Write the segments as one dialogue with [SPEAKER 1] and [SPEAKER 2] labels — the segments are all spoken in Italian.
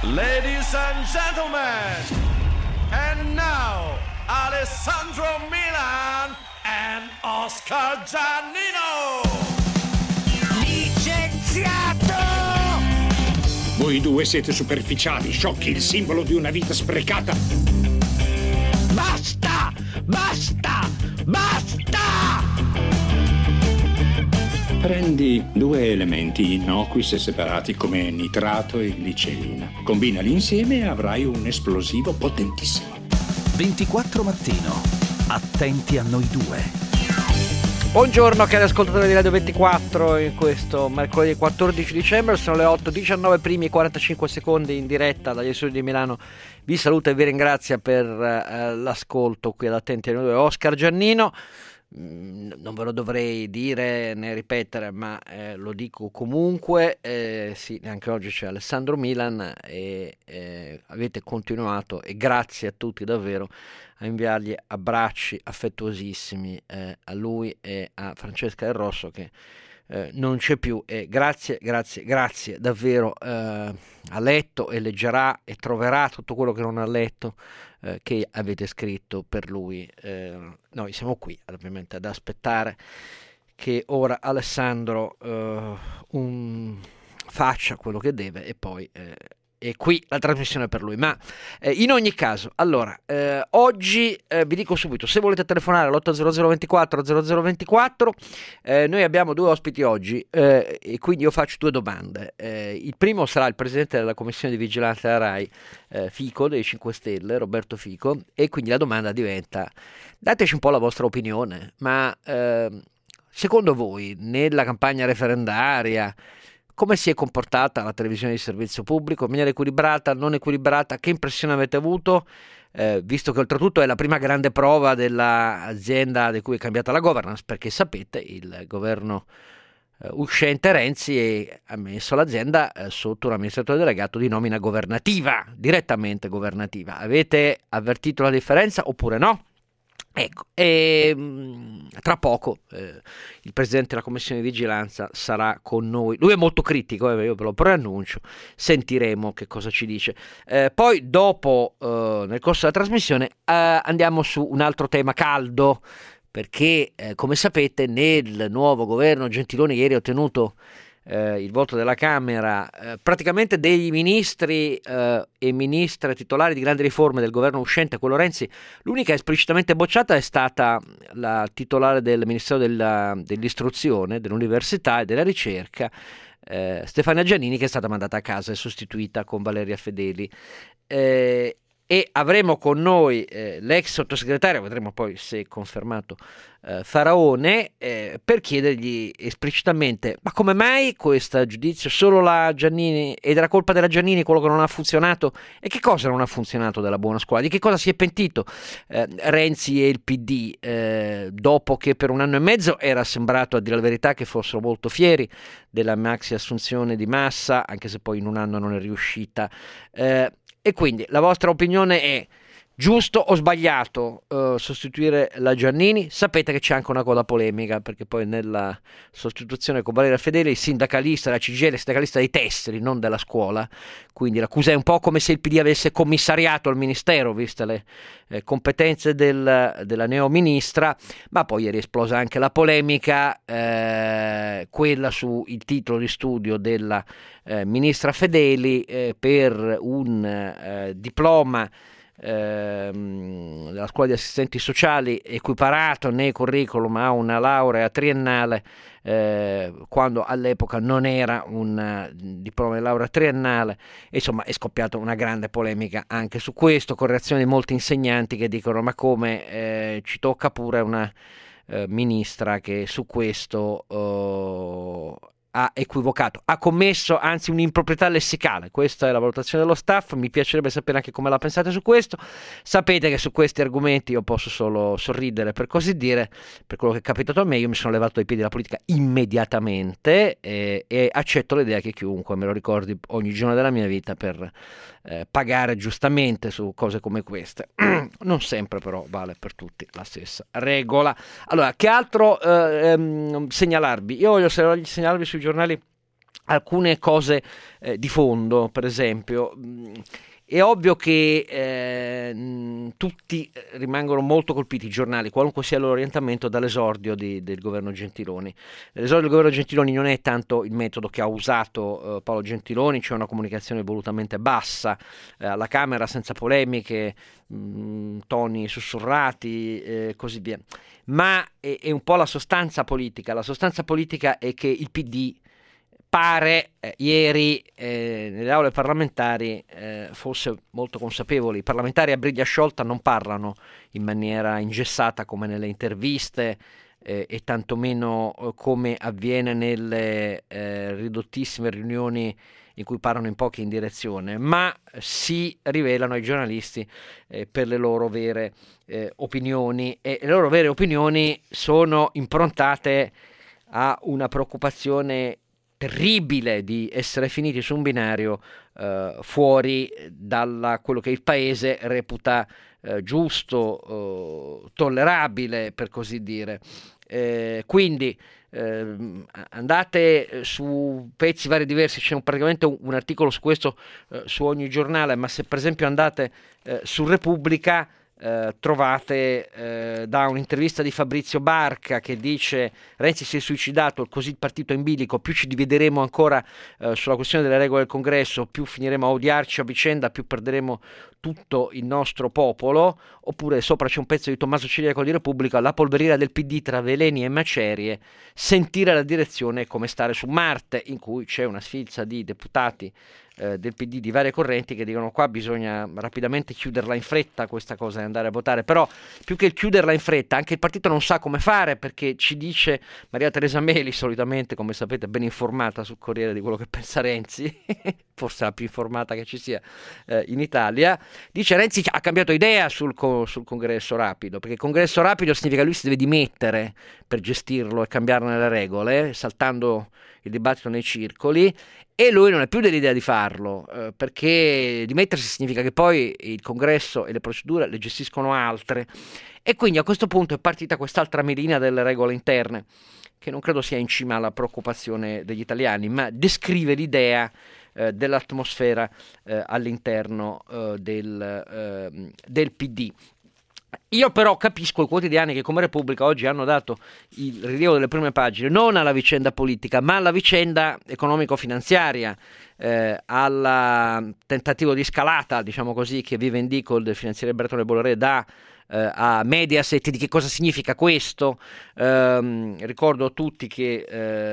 [SPEAKER 1] Ladies and gentlemen, and now Alessandro Milan and Oscar Giannino.
[SPEAKER 2] Licenziato!
[SPEAKER 3] Voi due siete superficiali, sciocchi, il simbolo di una vita sprecata.
[SPEAKER 2] Basta! Basta! Basta!
[SPEAKER 3] Prendi due elementi innocui se separati come nitrato e glicerina. Combinali insieme e avrai un esplosivo potentissimo.
[SPEAKER 4] 24 Mattino. Attenti a noi due.
[SPEAKER 5] Buongiorno cari ascoltatori di Radio 24, in questo mercoledì 14 dicembre, sono le 8:19 primi 45 secondi in diretta dagli studi di Milano. Vi saluto e vi ringrazio per l'ascolto qui ad Attenti a noi due. Oscar Giannino. Non ve lo dovrei dire né ripetere, ma lo dico comunque, sì, neanche oggi c'è Alessandro Milan e avete continuato, e grazie a tutti davvero, a inviargli abbracci affettuosissimi a lui e a Francesca Del Rosso che non c'è più, e grazie davvero. Ha letto e leggerà e troverà tutto quello che non ha letto, che avete scritto per lui. Noi siamo qui ovviamente ad aspettare che ora Alessandro faccia quello che deve e poi è qui la trasmissione per lui. Ma in ogni caso, allora, oggi vi dico subito, se volete telefonare all'800 24 0024, noi abbiamo due ospiti oggi, e quindi io faccio due domande. Il primo sarà il presidente della commissione di vigilanza della RAI, Fico, dei 5 Stelle, Roberto Fico, e quindi la domanda diventa: dateci un po' la vostra opinione, ma secondo voi nella campagna referendaria come si è comportata la televisione di servizio pubblico? In maniera equilibrata, non equilibrata? Che impressione avete avuto? Visto che oltretutto è la prima grande prova dell'azienda di cui è cambiata la governance, perché sapete il governo uscente Renzi ha messo l'azienda sotto un amministratore delegato di nomina governativa, direttamente governativa. Avete avvertito la differenza oppure no? Ecco, e tra poco il presidente della commissione di vigilanza sarà con noi. Lui è molto critico, io ve lo preannuncio, sentiremo che cosa ci dice. Poi dopo, nel corso della trasmissione, andiamo su un altro tema caldo, perché come sapete nel nuovo governo Gentiloni ieri ha ottenuto il voto della Camera, praticamente dei ministri e ministre titolari di grandi riforme del governo uscente, quello Renzi. L'unica esplicitamente bocciata è stata la titolare del Ministero dell'Istruzione, dell'Università e della Ricerca, Stefania Giannini, che è stata mandata a casa e sostituita con Valeria Fedeli. E avremo con noi l'ex sottosegretario, vedremo poi se confermato, Faraone, per chiedergli esplicitamente: ma come mai questo giudizio solo la Giannini, ed era colpa della Giannini quello che non ha funzionato? E che cosa non ha funzionato della buona scuola? Di che cosa si è pentito Renzi e il PD, dopo che per un anno e mezzo era sembrato, a dire la verità, che fossero molto fieri della maxi assunzione di massa, anche se poi in un anno non è riuscita. E quindi la vostra opinione è: giusto o sbagliato sostituire la Giannini? Sapete che c'è anche una coda polemica, perché poi nella sostituzione con Valeria Fedeli il sindacalista della CGIL, il sindacalista dei tessili, non della scuola, quindi l'accusa è un po' come se il PD avesse commissariato il ministero, viste le competenze della neo ministra. Ma poi ieri è esplosa anche la polemica, quella sul titolo di studio della ministra Fedeli, per un diploma della scuola di assistenti sociali equiparato nei curriculum a una laurea triennale, quando all'epoca non era un diploma di laurea triennale. E insomma è scoppiata una grande polemica anche su questo, con reazioni di molti insegnanti che dicono: ma come, ci tocca pure una ministra che su questo ha equivocato, ha commesso anzi un'improprietà lessicale. Questa è la valutazione dello staff. Mi piacerebbe sapere anche come la pensate su questo. Sapete che su questi argomenti io posso solo sorridere, per così dire, per quello che è capitato a me. Io mi sono levato dai piedi della politica immediatamente, e accetto l'idea che chiunque me lo ricordi ogni giorno della mia vita per pagare giustamente su cose come queste. Non sempre però vale per tutti la stessa regola. Allora, che altro segnalarvi? Io voglio segnalarvi sui giornali alcune cose di fondo. Per esempio, è ovvio che tutti rimangono molto colpiti, i giornali, qualunque sia il loro orientamento, dall'esordio del governo Gentiloni. L'esordio del governo Gentiloni non è tanto il metodo che ha usato Paolo Gentiloni, cioè una comunicazione volutamente bassa alla Camera, senza polemiche, toni sussurrati, così via, ma è un po' la sostanza politica. La sostanza politica è che il PD pare ieri nelle aule parlamentari fosse molto consapevoli. I parlamentari a briglia sciolta non parlano in maniera ingessata come nelle interviste e tantomeno come avviene nelle ridottissime riunioni in cui parlano in pochi in direzione, ma si rivelano ai giornalisti per le loro vere opinioni, e le loro vere opinioni sono improntate a una preoccupazione terribile di essere finiti su un binario fuori da quello che il paese reputa giusto, tollerabile, per così dire. Quindi andate su pezzi vari diversi, c'è praticamente un articolo su questo su ogni giornale, ma se per esempio andate su Repubblica trovate da un'intervista di Fabrizio Barca che dice: Renzi si è suicidato, così il partito è in bilico, più ci divideremo ancora sulla questione delle regole del congresso, più finiremo a odiarci a vicenda, più perderemo tutto il nostro popolo. Oppure sopra c'è un pezzo di Tommaso Ciriaco di Repubblica: la polveriera del PD tra veleni e macerie, sentire la direzione è come stare su Marte, in cui c'è una sfilza di deputati del PD di varie correnti che dicono: qua bisogna rapidamente chiuderla in fretta questa cosa e andare a votare. Però più che il chiuderla in fretta, anche il partito non sa come fare, perché ci dice Maria Teresa Meli, solitamente, come sapete, ben informata sul Corriere di quello che pensa Renzi, forse la più informata che ci sia in Italia, dice: Renzi ha cambiato idea sul congresso rapido, perché il congresso rapido significa che lui si deve dimettere per gestirlo e cambiarne le regole, saltando il dibattito nei circoli, e lui non è più dell'idea di farlo, perché dimettersi significa che poi il congresso e le procedure le gestiscono altre, e quindi a questo punto è partita quest'altra melina delle regole interne, che non credo sia in cima alla preoccupazione degli italiani, ma descrive l'idea dell'atmosfera all'interno del PD. Io però capisco i quotidiani che come Repubblica oggi hanno dato il rilievo delle prime pagine non alla vicenda politica, ma alla vicenda economico-finanziaria, al tentativo di scalata, diciamo così, che Vivendi del finanziere Bertone Bolloré dà a Mediaset. Di che cosa significa questo? Ricordo a tutti che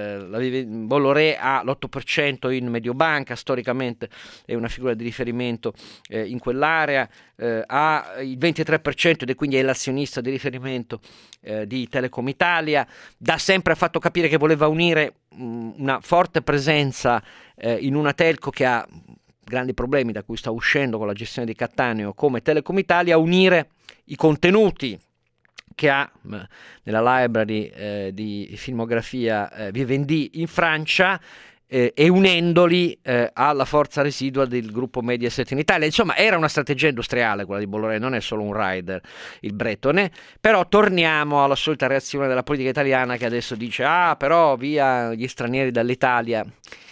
[SPEAKER 5] Bolloré ha l'8% in Mediobanca, storicamente è una figura di riferimento in quell'area, ha il 23% ed è quindi è l'azionista di riferimento di Telecom Italia. Da sempre ha fatto capire che voleva unire una forte presenza in una telco che ha grandi problemi, da cui sta uscendo con la gestione di Cattaneo, come Telecom Italia, unire i contenuti che ha nella library di filmografia Vivendi in Francia e unendoli alla forza residua del gruppo Mediaset in Italia. Insomma, era una strategia industriale quella di Bolloré, non è solo un rider il bretone. Però torniamo alla solita reazione della politica italiana, che adesso dice: ah, però via gli stranieri dall'Italia.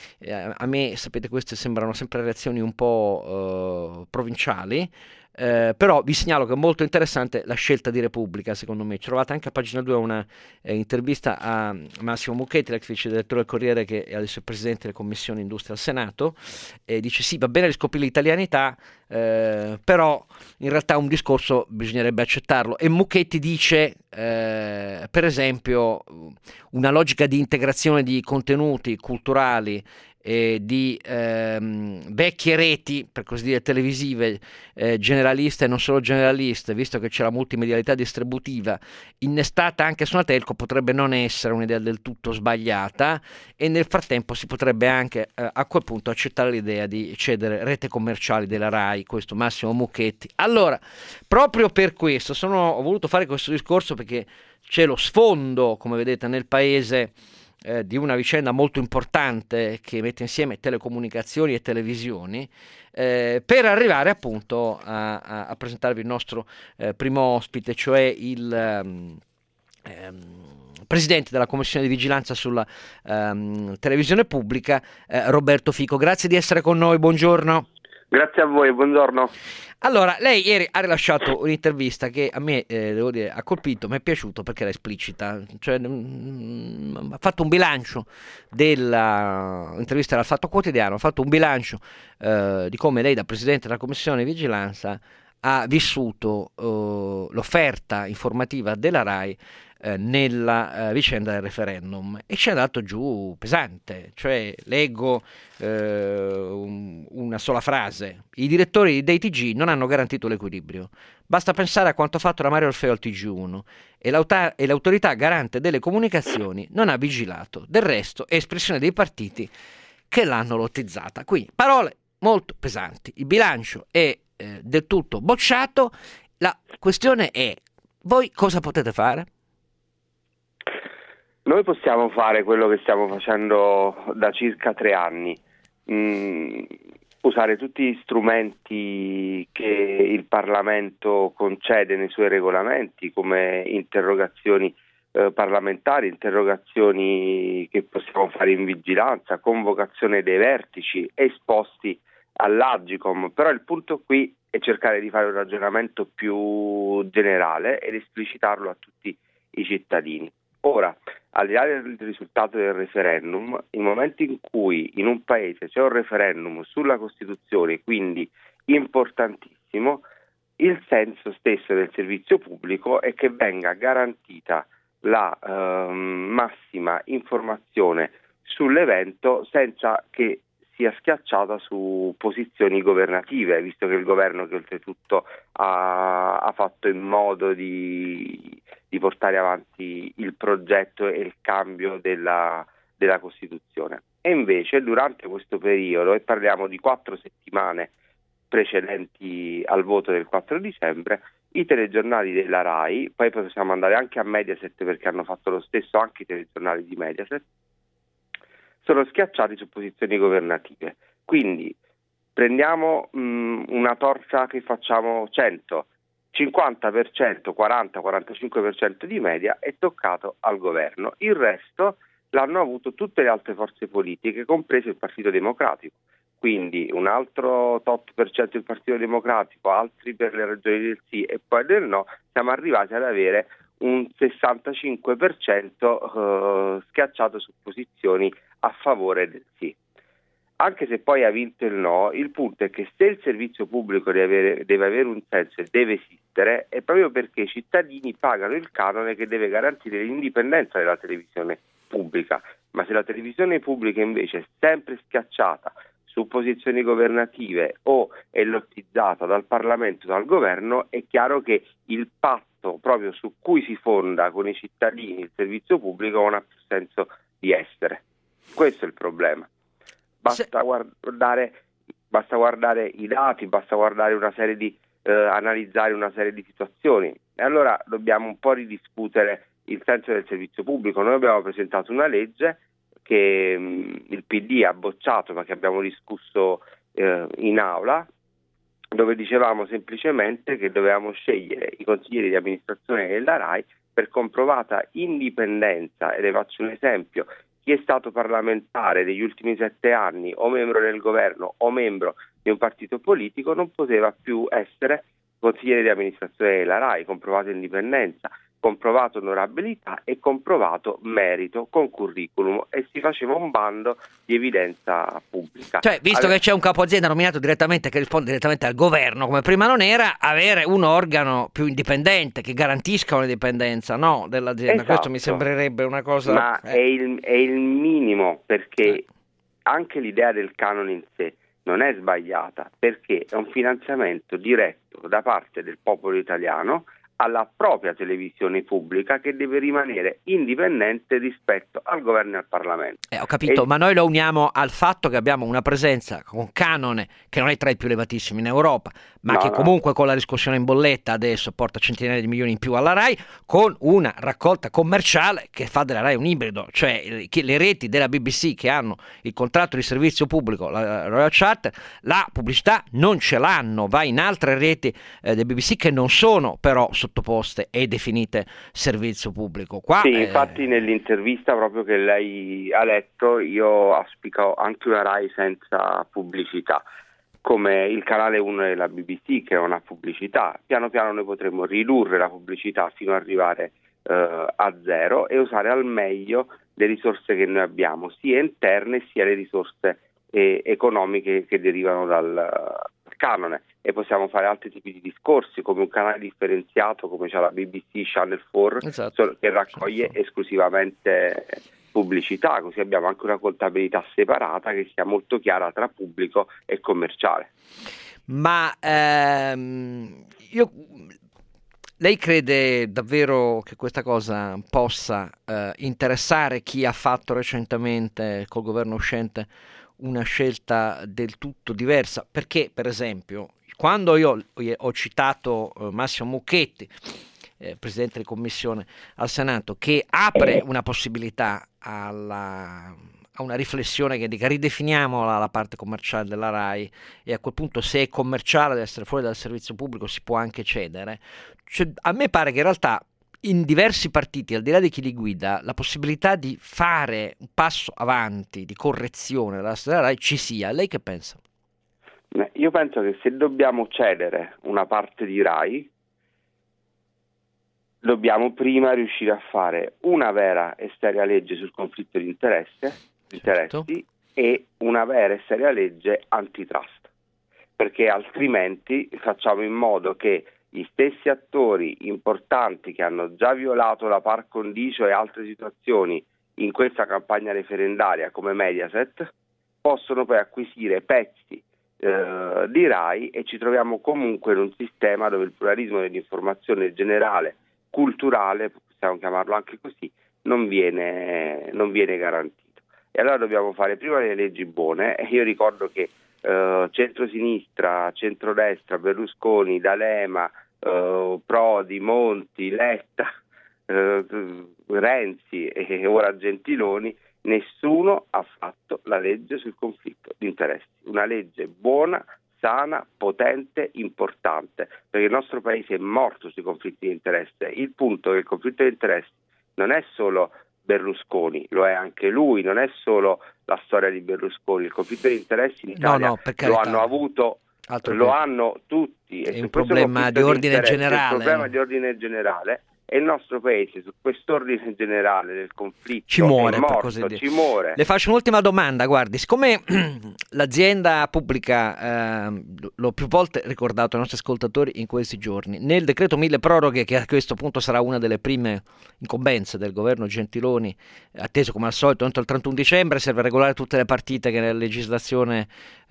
[SPEAKER 5] A me, sapete, queste sembrano sempre reazioni un po' provinciali. Però vi segnalo che è molto interessante la scelta di Repubblica, secondo me. Trovate anche a pagina 2 una intervista a Massimo Mucchetti, l'ex vice direttore del Corriere, che è adesso il presidente delle commissioni industria al Senato, e dice: sì, va bene riscoprire l'italianità, però in realtà un discorso bisognerebbe accettarlo. E Mucchetti dice, per esempio, una logica di integrazione di contenuti culturali di vecchie reti, per così dire, televisive, generaliste e non solo generaliste, visto che c'è la multimedialità distributiva innestata anche su una telco, potrebbe non essere un'idea del tutto sbagliata, e nel frattempo si potrebbe anche a quel punto accettare l'idea di cedere rete commerciali della RAI. Questo Massimo Mucchetti. Allora, proprio per questo ho voluto fare questo discorso, perché c'è lo sfondo, come vedete, nel paese di una vicenda molto importante che mette insieme telecomunicazioni e televisioni, per arrivare appunto a presentarvi il nostro primo ospite, cioè il presidente della commissione di vigilanza sulla televisione pubblica, Roberto Fico. Grazie di essere con noi, buongiorno.
[SPEAKER 6] Grazie a voi, buongiorno.
[SPEAKER 5] Allora, lei ieri ha rilasciato un'intervista che a me, devo dire, ha colpito, mi è piaciuto perché era esplicita, cioè ha fatto un bilancio dell'intervista al Fatto Quotidiano, ha fatto un bilancio di come lei da presidente della commissione di vigilanza ha vissuto l'offerta informativa della RAI nella vicenda del referendum, e ci è andato giù pesante. Cioè, leggo una sola frase: i direttori dei TG non hanno garantito l'equilibrio, basta pensare a quanto fatto da Mario Orfeo al TG1 e l'autorità garante delle comunicazioni non ha vigilato, del resto è espressione dei partiti che l'hanno lottizzata. Quindi parole molto pesanti, il bilancio è del tutto bocciato. La questione è: voi cosa potete fare?
[SPEAKER 6] Noi possiamo fare quello che stiamo facendo da circa 3 anni, usare tutti gli strumenti che il Parlamento concede nei suoi regolamenti, come interrogazioni parlamentari, interrogazioni che possiamo fare in vigilanza, convocazione dei vertici esposti all'Agcom. Però il punto qui è cercare di fare un ragionamento più generale ed esplicitarlo a tutti i cittadini. Ora, al di là del risultato del referendum, il momento in cui in un paese c'è un referendum sulla Costituzione, quindi importantissimo, il senso stesso del servizio pubblico è che venga garantita la massima informazione sull'evento senza che sia schiacciata su posizioni governative, visto che il governo, che oltretutto ha fatto in modo di portare avanti il progetto e il cambio della Costituzione. E invece durante questo periodo, e parliamo di 4 settimane precedenti al voto del 4 dicembre, i telegiornali della RAI, poi possiamo andare anche a Mediaset perché hanno fatto lo stesso anche i telegiornali di Mediaset, sono schiacciati su posizioni governative. Quindi prendiamo una torcia che facciamo 100, 50%, 40-45% di media è toccato al governo, il resto l'hanno avuto tutte le altre forze politiche, compreso il Partito Democratico. Quindi un altro tot per cento il Partito Democratico, altri per le ragioni del sì e poi del no, siamo arrivati ad avere un 65% schiacciato su posizioni a favore del sì. Anche se poi ha vinto il no, il punto è che se il servizio pubblico deve avere un senso e deve esistere, è proprio perché i cittadini pagano il canone che deve garantire l'indipendenza della televisione pubblica. Ma se la televisione pubblica invece è sempre schiacciata su posizioni governative o è lottizzata dal Parlamento, dal governo, è chiaro che il patto proprio su cui si fonda con i cittadini il servizio pubblico non ha più senso di essere. Questo è il problema. Basta guardare i dati, basta guardare una serie di analizzare una serie di situazioni, e allora dobbiamo un po' ridiscutere il senso del servizio pubblico. Noi abbiamo presentato una legge che il PD ha bocciato, ma che abbiamo discusso in aula, dove dicevamo semplicemente che dovevamo scegliere i consiglieri di amministrazione della RAI per comprovata indipendenza. E le faccio un esempio: chi è stato parlamentare degli ultimi 7 anni o membro del governo o membro di un partito politico non poteva più essere consigliere di amministrazione della RAI, comprovata indipendenza, comprovato onorabilità e comprovato merito con curriculum, e si faceva un bando di evidenza pubblica.
[SPEAKER 5] Cioè, visto che c'è un capo azienda nominato direttamente, che risponde direttamente al governo, come prima non era, avere un organo più indipendente che garantisca un'indipendenza, no, dell'azienda.
[SPEAKER 6] Esatto.
[SPEAKER 5] Questo mi sembrerebbe una cosa...
[SPEAKER 6] Ma è il minimo, perché anche l'idea del canone in sé non è sbagliata, perché è un finanziamento diretto da parte del popolo italiano alla propria televisione pubblica, che deve rimanere indipendente rispetto al governo e al Parlamento.
[SPEAKER 5] Ho capito, ma noi lo uniamo al fatto che abbiamo una presenza con canone che non è tra i più elevatissimi in Europa, ma che comunque con la riscossione in bolletta adesso porta centinaia di milioni in più alla RAI, con una raccolta commerciale che fa della RAI un ibrido, cioè le reti della BBC che hanno il contratto di servizio pubblico, la Royal Charter, la pubblicità non ce l'hanno, va in altre reti del BBC che non sono però sottoposte e definite servizio pubblico. Qua,
[SPEAKER 6] sì, infatti nell'intervista proprio che lei ha letto io auspico anche una RAI senza pubblicità, come il canale 1 della BBC che non ha pubblicità. Piano piano noi potremmo ridurre la pubblicità fino ad arrivare a zero e usare al meglio le risorse che noi abbiamo, sia interne sia le risorse economiche che derivano dal canone, e possiamo fare altri tipi di discorsi come un canale differenziato come c'è la BBC Channel 4,
[SPEAKER 5] esatto,
[SPEAKER 6] che raccoglie esclusivamente pubblicità, così abbiamo anche una contabilità separata che sia molto chiara tra pubblico e commerciale.
[SPEAKER 5] Ma lei crede davvero che questa cosa possa interessare chi ha fatto recentemente col governo uscente una scelta del tutto diversa? Perché, per esempio, quando io ho citato Massimo Mucchetti, presidente di commissione al Senato, che apre una possibilità a una riflessione che dica ridefiniamo la parte commerciale della RAI, e a quel punto se è commerciale deve essere fuori dal servizio pubblico, si può anche cedere. Cioè, a me pare che in realtà in diversi partiti, al di là di chi li guida, la possibilità di fare un passo avanti, di correzione della RAI ci sia. Lei che pensa?
[SPEAKER 6] Io penso che se dobbiamo cedere una parte di RAI, dobbiamo prima riuscire a fare una vera e seria legge sul conflitto di interessi,
[SPEAKER 5] certo,
[SPEAKER 6] e una vera e seria legge antitrust, perché altrimenti facciamo in modo che gli stessi attori importanti che hanno già violato la par condicio e altre situazioni in questa campagna referendaria come Mediaset possono poi acquisire pezzi di RAI, e ci troviamo comunque in un sistema dove il pluralismo dell'informazione generale, culturale, possiamo chiamarlo anche così, non viene garantito. E allora dobbiamo fare prima le leggi buone, e io ricordo che centrosinistra, centrodestra, Berlusconi, D'Alema, Prodi, Monti, Letta, Renzi e ora Gentiloni, nessuno ha fatto la legge sul conflitto di interessi, una legge buona, sana, potente, importante, perché il nostro paese è morto sui conflitti di interesse. Il punto è che il conflitto di interessi non è solo Berlusconi, lo è anche lui, non è solo la storia di Berlusconi, il conflitto di interessi in Italia lo hanno avuto, lo hanno tutti,
[SPEAKER 5] è un problema di ordine generale.
[SPEAKER 6] È un problema di ordine generale, e il nostro paese su quest'ordine generale del conflitto
[SPEAKER 5] ci muore,
[SPEAKER 6] è morto,
[SPEAKER 5] per così dire.
[SPEAKER 6] Ci muore.
[SPEAKER 5] Le faccio un'ultima domanda, guardi, siccome l'azienda pubblica, l'ho più volte ricordato ai nostri ascoltatori in questi giorni, nel decreto mille proroghe, che a questo punto sarà una delle prime incombenze del governo Gentiloni, atteso come al solito entro il 31 dicembre, serve a regolare tutte le partite che nella legislazione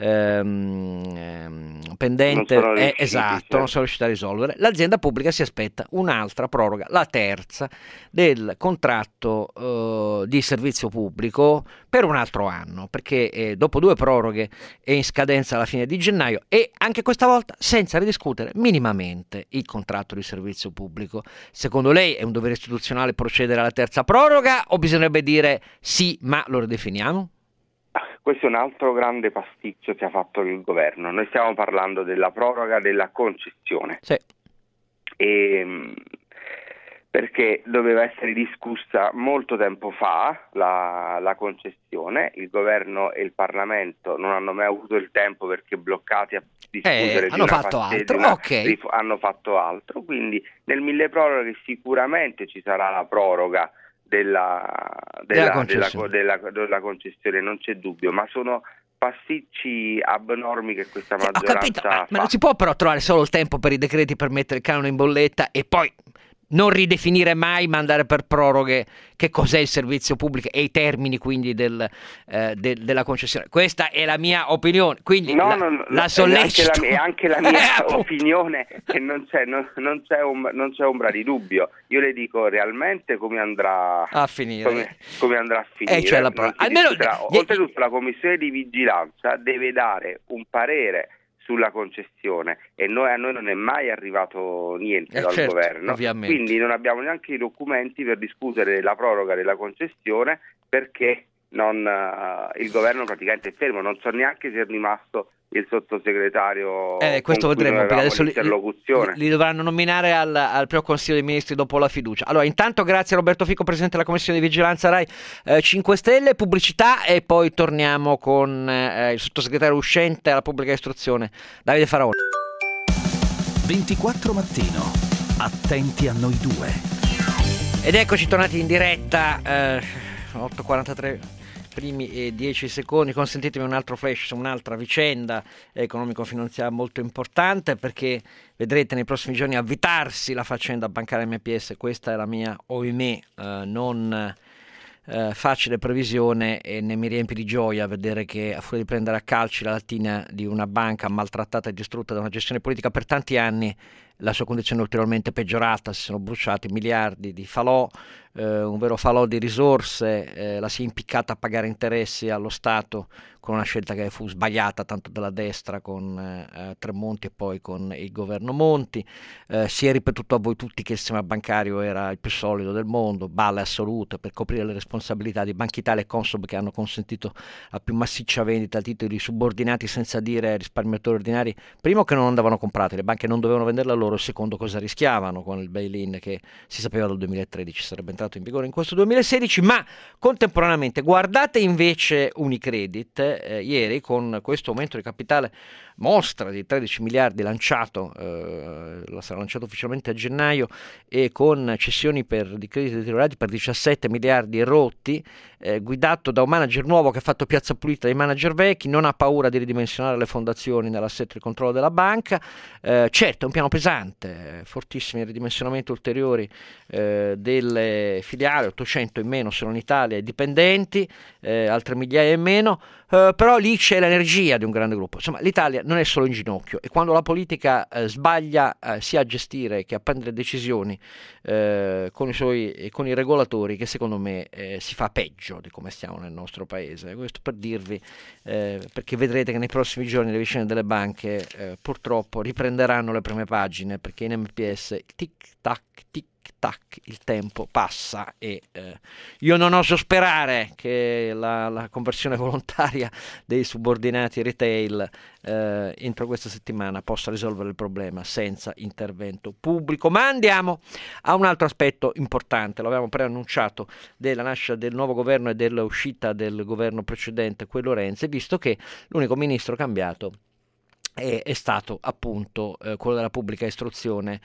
[SPEAKER 5] pendente non sono riusciti a risolvere. L'azienda pubblica si aspetta un'altra proroga, la terza, del contratto di servizio pubblico per un altro anno, perché dopo 2 proroghe è in scadenza alla fine di gennaio, e anche questa volta senza ridiscutere minimamente il contratto di servizio pubblico. Secondo lei è un dovere istituzionale procedere alla terza proroga, o bisognerebbe dire sì, ma lo ridefiniamo?
[SPEAKER 6] Questo è un altro grande pasticcio che ha fatto il governo. Noi stiamo parlando della proroga della concessione.
[SPEAKER 5] Sì.
[SPEAKER 6] Perché doveva essere discussa molto tempo fa la concessione, il governo e il Parlamento non hanno mai avuto il tempo perché bloccati a discutere
[SPEAKER 5] hanno fatto altro, quindi nel milleproroghe sicuramente ci sarà la proroga della concessione, non c'è dubbio, ma sono pasticci abnormi che questa maggioranza fa. Ma non si può però trovare solo il tempo per i decreti per mettere il canone in bolletta e poi non ridefinire mai, ma andare per proroghe che cos'è il servizio pubblico e i termini quindi della concessione. Questa è la mia opinione, quindi la sollecito.
[SPEAKER 6] È anche la mia opinione, che non c'è ombra di dubbio. Io le dico realmente come andrà a finire. Come andrà a finire.
[SPEAKER 5] Cioè
[SPEAKER 6] oltretutto la commissione di vigilanza deve dare un parere sulla concessione, e a noi non è mai arrivato niente dal governo, quindi non abbiamo neanche i documenti per discutere la proroga della concessione, perché il governo praticamente è fermo, non so neanche se è rimasto il sottosegretario
[SPEAKER 5] questo
[SPEAKER 6] con cui
[SPEAKER 5] vedremo, perché adesso
[SPEAKER 6] l'interlocuzione.
[SPEAKER 5] li dovranno nominare al primo Consiglio dei Ministri dopo la fiducia. Allora, intanto grazie a Roberto Fico, Presidente della Commissione di Vigilanza Rai 5 Stelle, pubblicità e poi torniamo con il sottosegretario uscente alla pubblica istruzione, Davide Faraone.
[SPEAKER 4] 24 Mattino, attenti a noi due.
[SPEAKER 5] Ed eccoci tornati in diretta, 8:43 primi e 10 secondi. Consentitemi un altro flash su un'altra vicenda economico-finanziaria molto importante, perché vedrete nei prossimi giorni avvitarsi la faccenda bancaria MPS. Questa è la mia, ohimè, non facile previsione, e ne mi riempie di gioia vedere che, a furia di prendere a calci la lattina di una banca maltrattata e distrutta da una gestione politica per tanti anni, la sua condizione è ulteriormente peggiorata. Si sono bruciati miliardi di falò, un vero falò di risorse, la si è impiccata a pagare interessi allo Stato con una scelta che fu sbagliata tanto della destra con Tremonti e poi con il governo Monti. Si è ripetuto a voi tutti che il sistema bancario era il più solido del mondo, balle assolute per coprire le responsabilità di Banca Italia e Consob, che hanno consentito la più massiccia vendita a titoli subordinati, senza dire ai risparmiatori ordinari, primo, che non andavano comprati, le banche non dovevano venderla loro, secondo, cosa rischiavano con il bail-in che si sapeva dal 2013 sarebbe entrato in vigore in questo 2016. Ma contemporaneamente guardate invece Unicredit, ieri, con questo aumento di capitale mostra di 13 miliardi lanciato, sarà lanciato ufficialmente a gennaio, e con cessioni di crediti deteriorati per 17 miliardi rotti, guidato da un manager nuovo che ha fatto piazza pulita dai manager vecchi, non ha paura di ridimensionare le fondazioni nell'assetto di controllo della banca. Certo, è un piano pesante, fortissimi ridimensionamenti ulteriori delle filiali, 800 in meno solo in Italia, dipendenti, altre migliaia in meno, però lì c'è l'energia di un grande gruppo. Insomma, l'Italia non è solo in ginocchio, e quando la politica sbaglia sia a gestire che a prendere decisioni con i regolatori, che secondo me si fa peggio di come stiamo nel nostro paese. Questo per dirvi, perché vedrete che nei prossimi giorni le vicende delle banche purtroppo riprenderanno le prime pagine, perché in MPS tic tac il tempo passa, e io non oso sperare che la conversione volontaria dei subordinati retail entro questa settimana possa risolvere il problema senza intervento pubblico. Ma andiamo a un altro aspetto importante, lo avevamo preannunciato, della nascita del nuovo governo e dell'uscita del governo precedente, quello Renzi, visto che l'unico ministro cambiato è stato appunto quello della pubblica istruzione,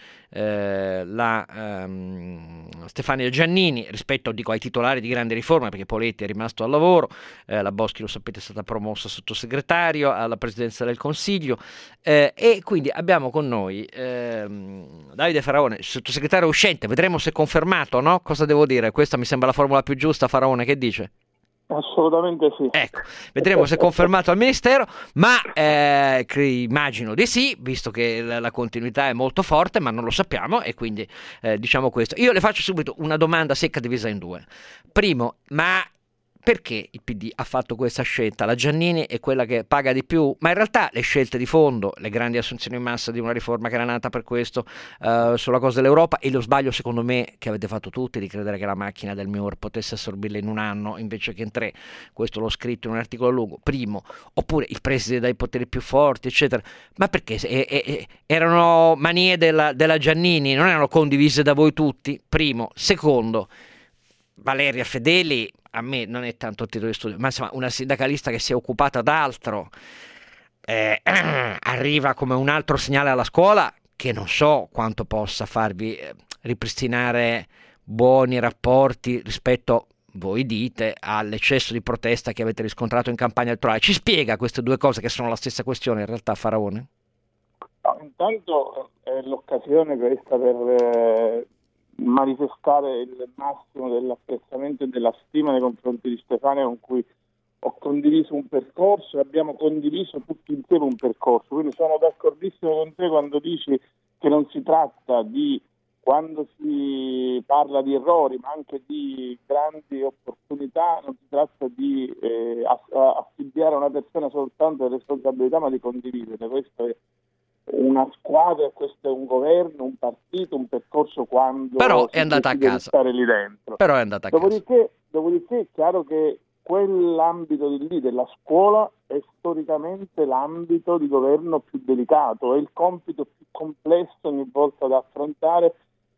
[SPEAKER 5] Stefania Giannini, rispetto ai titolari di grandi riforme, perché Poletti è rimasto al lavoro, la Boschi, lo sapete, è stata promossa sottosegretario alla presidenza del Consiglio, e quindi abbiamo con noi Davide Faraone, sottosegretario uscente. Vedremo se confermato, no? Cosa devo dire? Questa mi sembra la formula più giusta. Faraone, che dice?
[SPEAKER 7] Assolutamente sì.
[SPEAKER 5] Ecco, vedremo se è confermato al Ministero, ma immagino di sì, visto che la continuità è molto forte, ma non lo sappiamo, e quindi diciamo questo. Io le faccio subito una domanda secca divisa in due. Primo, ma perché il PD ha fatto questa scelta? La Giannini è quella che paga di più, ma in realtà le scelte di fondo, le grandi assunzioni in massa di una riforma che era nata per questo, sulla cosa dell'Europa, e lo sbaglio secondo me che avete fatto tutti di credere che la macchina del MIUR potesse assorbirle in un anno invece che in 3, questo l'ho scritto in un articolo lungo, primo, oppure il preside dai poteri più forti, eccetera, ma perché erano manie della Giannini, non erano condivise da voi tutti, primo. Secondo, Valeria Fedeli a me non è tanto il titolo di studio, ma insomma una sindacalista che si è occupata d'altro, arriva come un altro segnale alla scuola che non so quanto possa farvi ripristinare buoni rapporti rispetto, voi dite, all'eccesso di protesta che avete riscontrato in campagna elettorale. Ci spiega queste due cose che sono la stessa questione in realtà, Faraone?
[SPEAKER 7] No, intanto è l'occasione questa per manifestare il massimo dell'apprezzamento e della stima nei confronti di Stefania, con cui ho condiviso un percorso e abbiamo condiviso tutti insieme un percorso, quindi sono d'accordissimo con te quando dici che non si tratta di, quando si parla di errori ma anche di grandi opportunità, non si tratta di affibbiare a una persona soltanto le responsabilità, ma di condividere. Questo è una squadra, questo è un governo, un partito, un percorso, quando
[SPEAKER 5] però è andata a casa,
[SPEAKER 7] stare lì dentro.
[SPEAKER 5] Però è andata a casa.
[SPEAKER 7] Dopodiché è chiaro che quell'ambito di lì della scuola è storicamente l'ambito di governo più delicato, è il compito più complesso ogni volta da affrontare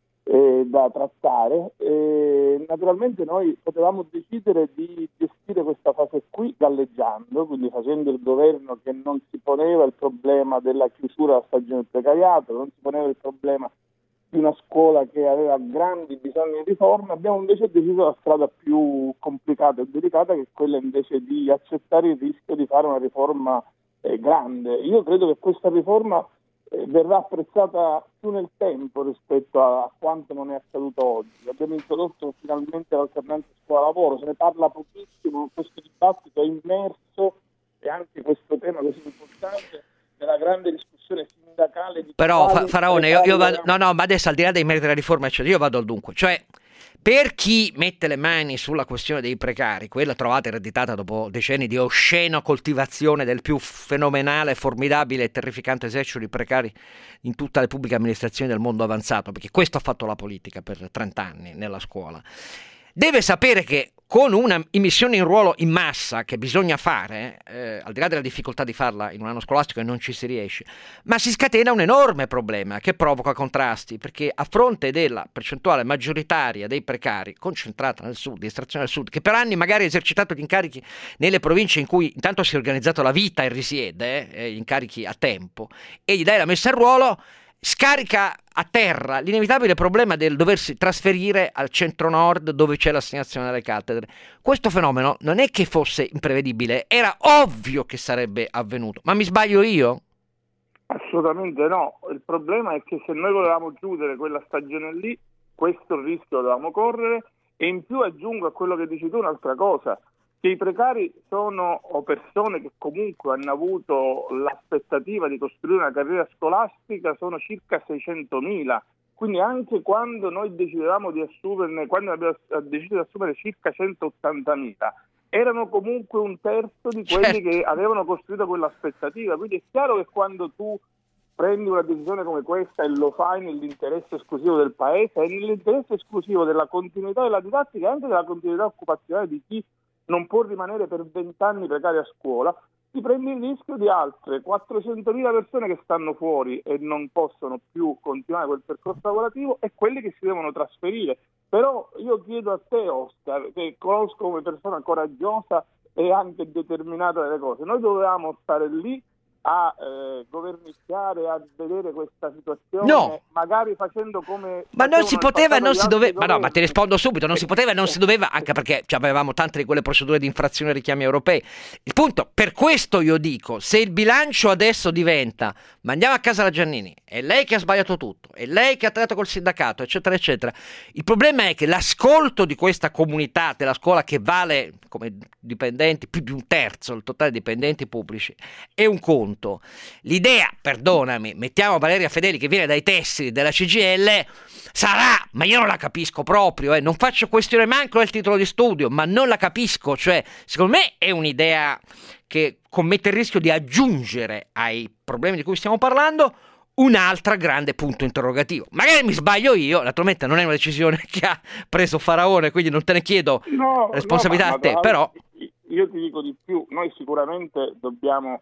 [SPEAKER 7] e da trattare. Naturalmente noi potevamo decidere di gestire questa fase qui galleggiando, quindi facendo il governo che non si poneva il problema della chiusura della stagione del precariato, non si poneva il problema di una scuola che aveva grandi bisogni di riforma. Abbiamo invece deciso la strada più complicata e delicata, che è quella invece di accettare il rischio di fare una riforma grande. Io credo che questa riforma verrà apprezzata più nel tempo rispetto a quanto non è accaduto oggi. Abbiamo introdotto finalmente l'alternanza scuola-lavoro, se ne parla pochissimo, questo dibattito è immerso, e anche questo tema così importante, nella grande discussione sindacale di
[SPEAKER 5] però Faraone, io vado, no, ma adesso al di là dei meriti della riforma, io vado al dunque, cioè per chi mette le mani sulla questione dei precari, quella trovata ereditata dopo decenni di oscena coltivazione del più fenomenale, formidabile e terrificante esercito di precari in tutte le pubbliche amministrazioni del mondo avanzato, perché questo ha fatto la politica per 30 anni nella scuola, deve sapere che con una immissione in ruolo in massa che bisogna fare, al di là della difficoltà di farla in un anno scolastico e non ci si riesce, ma si scatena un enorme problema che provoca contrasti, perché a fronte della percentuale maggioritaria dei precari concentrata nel sud, di estrazione del sud, che per anni magari ha esercitato gli incarichi nelle province in cui intanto si è organizzato la vita e risiede, gli incarichi a tempo, e gli dai la messa in ruolo, scarica a terra l'inevitabile problema del doversi trasferire al centro-nord dove c'è l'assegnazione delle cattedre. Questo fenomeno non è che fosse imprevedibile, era ovvio che sarebbe avvenuto, ma mi sbaglio io?
[SPEAKER 7] Assolutamente no, il problema è che se noi volevamo chiudere quella stagione lì, questo rischio dovevamo correre, e in più aggiungo a quello che dici tu un'altra cosa, che i precari sono persone che comunque hanno avuto l'aspettativa di costruire una carriera scolastica, sono circa 600.000, quindi anche quando noi decidevamo di assumerne, quando abbiamo deciso di assumere circa 180.000, erano comunque un terzo di quelli che avevano costruito quell'aspettativa, quindi è chiaro che quando tu prendi una decisione come questa e lo fai nell'interesse esclusivo del paese e nell'interesse esclusivo della continuità della didattica e anche della continuità occupazionale di chi non può rimanere per 20 anni precari a scuola, ti prendi il rischio di altre 400.000 persone che stanno fuori e non possono più continuare quel percorso lavorativo e quelli che si devono trasferire. Però io chiedo a te, Oscar, che conosco come persona coraggiosa e anche determinata delle cose, noi dovevamo stare lì a governicchiare, a vedere questa situazione,
[SPEAKER 5] no,
[SPEAKER 7] magari facendo come...
[SPEAKER 5] Ma non si poteva e non si doveva, ma no, ma ti rispondo subito, non si poteva e non si doveva, anche perché avevamo tante di quelle procedure di infrazione e richiami europei. Il punto, per questo io dico, se il bilancio adesso diventa mandiamo a casa la Giannini, è lei che ha sbagliato tutto, è lei che ha trattato col sindacato, eccetera, eccetera, il problema è che l'ascolto di questa comunità della scuola, che vale come dipendenti più di un terzo il totale di dipendenti pubblici, è un conto. L'idea, perdonami, mettiamo Valeria Fedeli che viene dai tessili della CGIL, sarà, ma io non la capisco proprio, non faccio questione manco del titolo di studio, ma non la capisco, cioè secondo me è un'idea che commette il rischio di aggiungere ai problemi di cui stiamo parlando un'altra grande punto interrogativo. Magari mi sbaglio io, naturalmente non è una decisione che ha preso Faraone, quindi non te ne chiedo responsabilità a te, però
[SPEAKER 7] io ti dico di più, noi sicuramente dobbiamo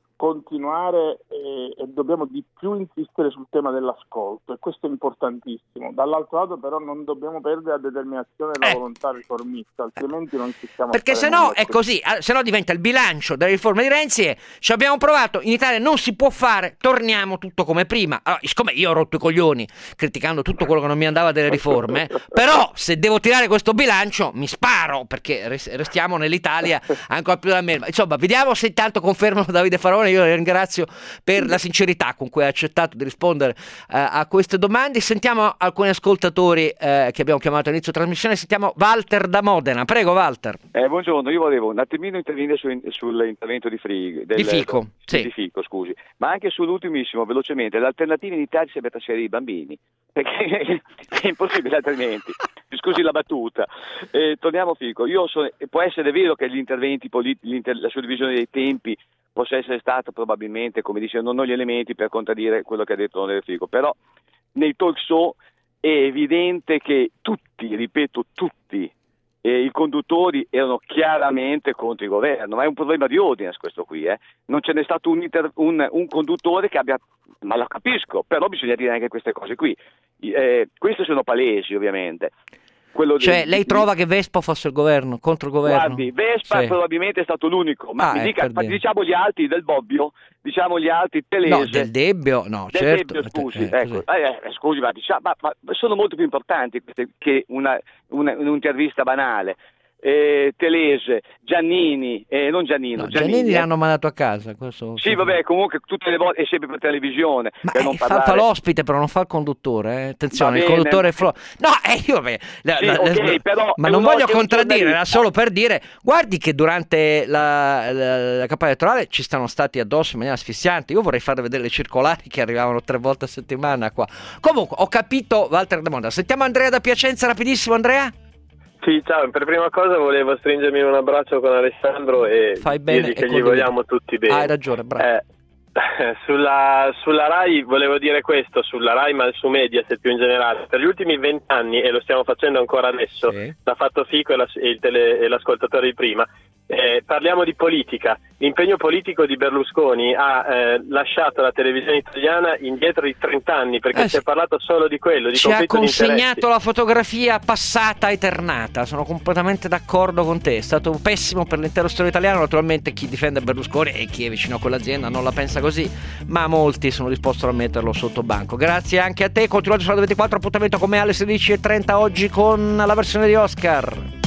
[SPEAKER 7] continuare e dobbiamo di più insistere sul tema dell'ascolto, e questo è importantissimo. Dall'altro lato però non dobbiamo perdere la determinazione e la volontà riformista, altrimenti non ci stiamo,
[SPEAKER 5] perché se no è così, se no diventa il bilancio delle riforme di Renzi e ci abbiamo provato, in Italia non si può fare, torniamo tutto come prima. Allora, siccome io ho rotto i coglioni criticando tutto quello che non mi andava delle riforme, però se devo tirare questo bilancio mi sparo, perché restiamo nell'Italia ancora più da me. Insomma, vediamo se intanto confermano Davide Faraone. Io ringrazio per la sincerità con cui ha accettato di rispondere a queste domande. Sentiamo alcuni ascoltatori che abbiamo chiamato all'inizio trasmissione. Sentiamo Walter da Modena. Prego, Walter.
[SPEAKER 8] Buongiorno, io volevo un attimino intervenire sull'intervento di Fico,
[SPEAKER 5] sì.
[SPEAKER 8] Di Fico, scusi, ma anche sull'ultimissimo, velocemente. L'alternativa in Italia sarebbe trasferire i bambini, perché è impossibile altrimenti. Scusi la battuta. Torniamo a Fico. Può essere vero che gli interventi la suddivisione dei tempi possa essere stato probabilmente, come dice, non ho gli elementi per contraddire quello che ha detto l'onorevole Fico, però nei talk show è evidente che tutti, ripeto tutti, i conduttori erano chiaramente contro il governo, ma è un problema di ordine questo qui, non ce n'è stato un conduttore che abbia, ma lo capisco, però bisogna dire anche queste cose qui, queste sono palesi ovviamente.
[SPEAKER 5] Cioè lei trova che Vespa fosse il governo, contro il governo?
[SPEAKER 8] Guardi, Vespa probabilmente è stato l'unico, ma diciamo gli altri del Bobbio, diciamo gli altri Telese.
[SPEAKER 5] No, del Debbio, no,
[SPEAKER 8] del
[SPEAKER 5] certo.
[SPEAKER 8] Debbio, scusi, ecco. Scusi, ma sono molto più importanti che un'intervista banale. Telese, Giannini, non Giannino.
[SPEAKER 5] Giannini l'hanno mandato a casa.
[SPEAKER 8] Sì, vabbè, comunque tutte le volte è sempre per televisione.
[SPEAKER 5] Ma
[SPEAKER 8] per non parlare.
[SPEAKER 5] fa l'ospite, però non fa il conduttore. Attenzione, il conduttore no,
[SPEAKER 8] però
[SPEAKER 5] ma non voglio contraddire, era solo per dire, guardi che durante la campagna elettorale ci stanno stati addosso in maniera asfissiante. Io vorrei farle vedere le circolari che arrivavano 3 volte a settimana qua. Comunque, ho capito Walter De Monda. Sentiamo Andrea da Piacenza, rapidissimo, Andrea.
[SPEAKER 9] Sì, ciao, per prima cosa volevo stringermi in un abbraccio con Alessandro e dirgli che gli vogliamo tutti bene.
[SPEAKER 5] Hai ragione, bravo.
[SPEAKER 9] Sulla Rai volevo dire questo, sulla Rai ma su Mediaset più in generale, per gli ultimi 20 anni, e lo stiamo facendo ancora adesso, l'ha fatto Fico e l'ascoltatore di prima, parliamo di politica. L'impegno politico di Berlusconi ha lasciato la televisione italiana indietro di 30 anni perché si è parlato solo di quello, di
[SPEAKER 5] ci ha consegnato
[SPEAKER 9] di interessi.
[SPEAKER 5] La fotografia passata eternata, sono completamente d'accordo con te, è stato pessimo per l'intero storia italiano. Naturalmente chi difende Berlusconi e chi è vicino a quell'azienda non la pensa così, ma molti sono disposti a metterlo sotto banco. Grazie anche a te, continuate su Radio 24, appuntamento con me alle 16:30 oggi con la versione di Oscar.